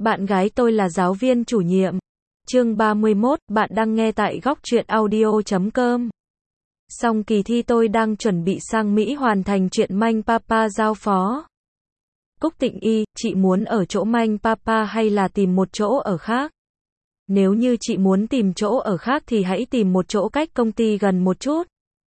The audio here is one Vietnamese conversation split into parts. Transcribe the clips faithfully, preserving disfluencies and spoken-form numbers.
Bạn gái tôi là giáo viên chủ nhiệm. Chương ba mươi mốt, bạn đang nghe tại góc truyện audio chấm com. Xong kỳ thi tôi đang chuẩn bị sang Mỹ hoàn thành chuyện Manh Papa giao phó. Cúc Tịnh Y, chị muốn ở chỗ Manh Papa hay là tìm một chỗ ở khác? Nếu như chị muốn tìm chỗ ở khác thì hãy tìm một chỗ cách công ty gần một chút.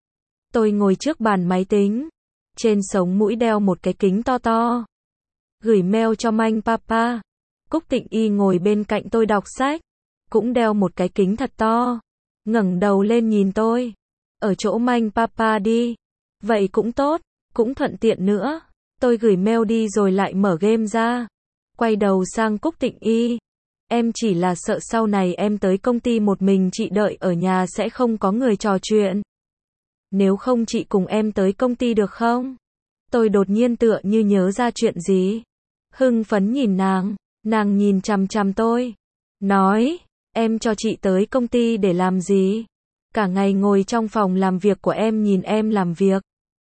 Tôi ngồi trước bàn máy tính. Trên sống mũi đeo một cái kính to to. Gửi mail cho Manh Papa. Cúc Tịnh Y ngồi bên cạnh tôi đọc sách. Cũng đeo một cái kính thật to. Ngẩng đầu lên nhìn tôi. Ở chỗ Manh Papa đi. Vậy cũng tốt, cũng thuận tiện nữa. Tôi gửi mail đi rồi lại mở game ra. Quay đầu sang Cúc Tịnh Y. Em chỉ là sợ sau này em tới công ty một mình, chị đợi ở nhà sẽ không có người trò chuyện. Nếu không chị cùng em tới công ty được không? Tôi đột nhiên tựa như nhớ ra chuyện gì. Hưng phấn nhìn nàng. Nàng nhìn chằm chằm tôi. Nói, em cho chị tới công ty để làm gì? Cả ngày ngồi trong phòng làm việc của em nhìn em làm việc.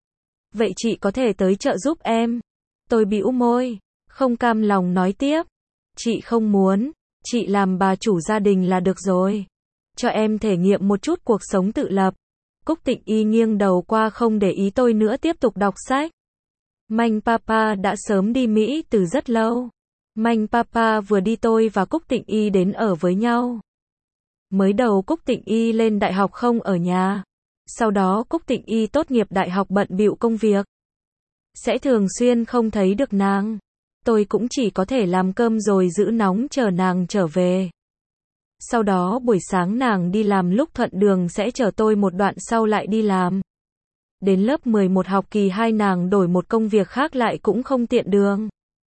Vậy chị có thể tới trợ giúp em. Tôi bĩu môi, không cam lòng nói tiếp. Chị không muốn, chị làm bà chủ gia đình là được rồi. Cho em thể nghiệm một chút cuộc sống tự lập. Cúc Tịnh Y nghiêng đầu qua không để ý tôi nữa, tiếp tục đọc sách. Manh Papa đã sớm đi Mỹ từ rất lâu. Manh Papa vừa đi tôi và Cúc Tịnh Y đến ở với nhau. Mới đầu Cúc Tịnh Y lên đại học không ở nhà. Sau đó Cúc Tịnh Y tốt nghiệp đại học bận bịu công việc. Sẽ thường xuyên không thấy được nàng. Tôi cũng chỉ có thể làm cơm rồi giữ nóng chờ nàng trở về. Sau đó buổi sáng nàng đi làm lúc thuận đường sẽ chở tôi một đoạn sau lại đi làm. Đến lớp mười một học kỳ hai nàng đổi một công việc khác lại cũng không tiện đường.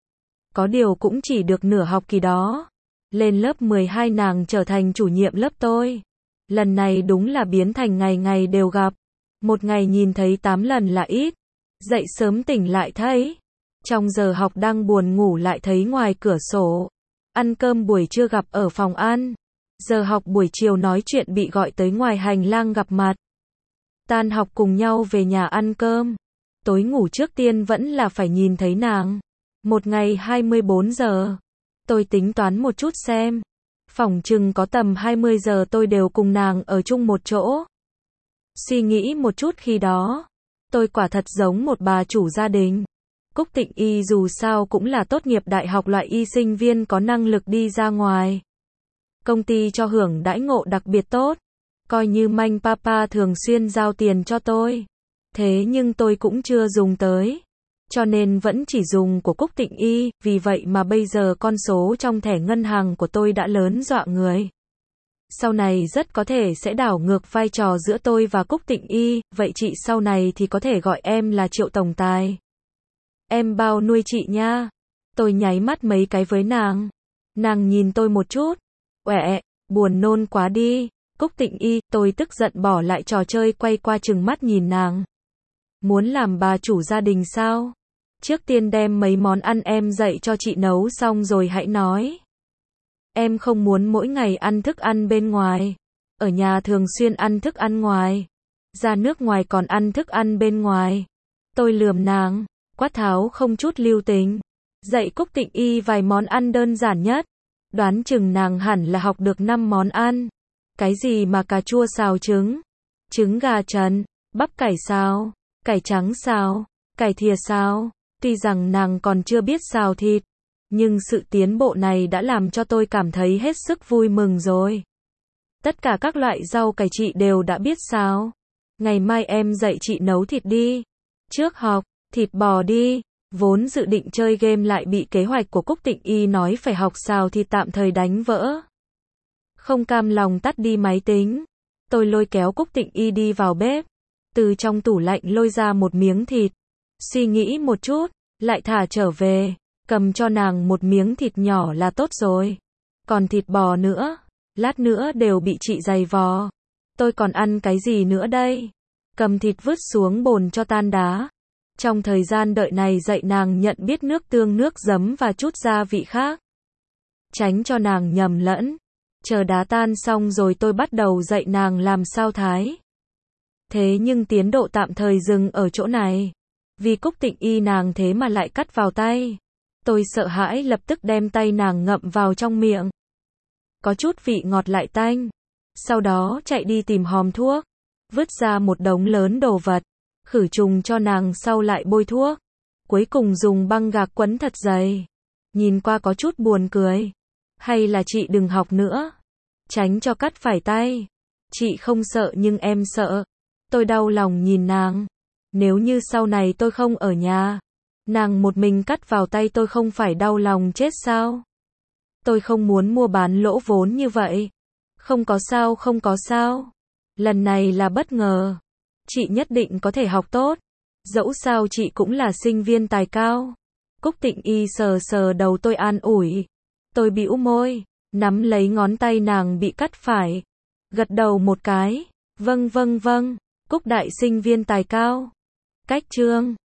Có điều cũng chỉ được nửa học kỳ đó. Lên lớp mười hai nàng trở thành chủ nhiệm lớp tôi. Lần này đúng là biến thành ngày ngày đều gặp. Một ngày nhìn thấy tám lần là ít. Dậy sớm tỉnh lại thấy. Trong giờ học đang buồn ngủ lại thấy ngoài cửa sổ. Ăn cơm buổi trưa gặp ở phòng ăn. Giờ học buổi chiều nói chuyện bị gọi tới ngoài hành lang gặp mặt. Tan học cùng nhau về nhà ăn cơm. Tối ngủ trước tiên vẫn là phải nhìn thấy nàng. Một ngày hai mươi bốn giờ. Tôi tính toán một chút xem. Phỏng chừng có tầm hai mươi giờ tôi đều cùng nàng ở chung một chỗ. Suy nghĩ một chút khi đó. Tôi quả thật giống một bà chủ gia đình. Cúc Tịnh Y dù sao cũng là tốt nghiệp đại học loại y sinh viên có năng lực đi ra ngoài. Công ty cho hưởng đãi ngộ đặc biệt tốt. Coi như Manh Papa thường xuyên giao tiền cho tôi. Thế nhưng tôi cũng chưa dùng tới. Cho nên vẫn chỉ dùng của Cúc Tịnh Y, vì vậy mà bây giờ con số trong thẻ ngân hàng của tôi đã lớn dọa người. Sau này rất có thể sẽ đảo ngược vai trò giữa tôi và Cúc Tịnh Y, vậy chị sau này thì có thể gọi em là Triệu Tổng Tài. Em bao nuôi chị nha. Tôi nháy mắt mấy cái với nàng. Nàng nhìn tôi một chút. Uệ, buồn nôn quá đi. Cúc Tịnh Y, tôi tức giận bỏ lại trò chơi quay qua trừng mắt nhìn nàng. Muốn làm bà chủ gia đình sao? Trước tiên đem mấy món ăn em dạy cho chị nấu xong rồi hãy nói. Em không muốn mỗi ngày ăn thức ăn bên ngoài. Ở nhà thường xuyên ăn thức ăn ngoài. Ra nước ngoài còn ăn thức ăn bên ngoài. Tôi lườm nàng, quát tháo không chút lưu tình. Dạy Cúc Tịnh Y vài món ăn đơn giản nhất. Đoán chừng nàng hẳn là học được năm món ăn. Cái gì mà cà chua xào trứng, trứng gà trần, bắp cải xào, cải trắng xào, cải thìa xào. Tuy rằng nàng còn chưa biết xào thịt, nhưng sự tiến bộ này đã làm cho tôi cảm thấy hết sức vui mừng rồi. Tất cả các loại rau cải chị đều đã biết xào. Ngày mai em dạy chị nấu thịt đi. Trước học, thịt bò đi. Vốn dự định chơi game lại bị kế hoạch của Cúc Tịnh Y nói phải học xào thịt tạm thời đánh vỡ. Không cam lòng tắt đi máy tính. Tôi lôi kéo Cúc Tịnh Y đi vào bếp. Từ trong tủ lạnh lôi ra một miếng thịt. Suy nghĩ một chút, lại thả trở về. Cầm cho nàng một miếng thịt nhỏ là tốt rồi. Còn thịt bò nữa, lát nữa đều bị chị giày vò. Tôi còn ăn cái gì nữa đây? Cầm thịt vứt xuống bồn cho tan đá. Trong thời gian đợi này dạy nàng nhận biết nước tương, nước giấm và chút gia vị khác. Tránh cho nàng nhầm lẫn. Chờ đá tan xong rồi tôi bắt đầu dạy nàng làm sao thái. Thế nhưng tiến độ tạm thời dừng ở chỗ này. Vì Cúc Tịnh Y nàng thế mà lại cắt vào tay. Tôi sợ hãi lập tức đem tay nàng ngậm vào trong miệng. Có chút vị ngọt lại tanh. Sau đó chạy đi tìm hòm thuốc. Vứt ra một đống lớn đồ vật. Khử trùng cho nàng sau lại bôi thuốc. Cuối cùng dùng băng gạc quấn thật dày. Nhìn qua có chút buồn cười. Hay là chị đừng học nữa. Tránh cho cắt phải tay. Chị không sợ nhưng em sợ. Tôi đau lòng nhìn nàng. Nếu như sau này tôi không ở nhà, nàng một mình cắt vào tay tôi không phải đau lòng chết sao? Tôi không muốn mua bán lỗ vốn như vậy. Không có sao, không có sao. Lần này là bất ngờ. Chị nhất định có thể học tốt. Dẫu sao chị cũng là sinh viên tài cao. Cúc Tịnh Y sờ sờ đầu tôi an ủi. Tôi bĩu môi, nắm lấy ngón tay nàng bị cắt phải. Gật đầu một cái. Vâng vâng vâng. Cúc đại sinh viên tài cao. Cách chương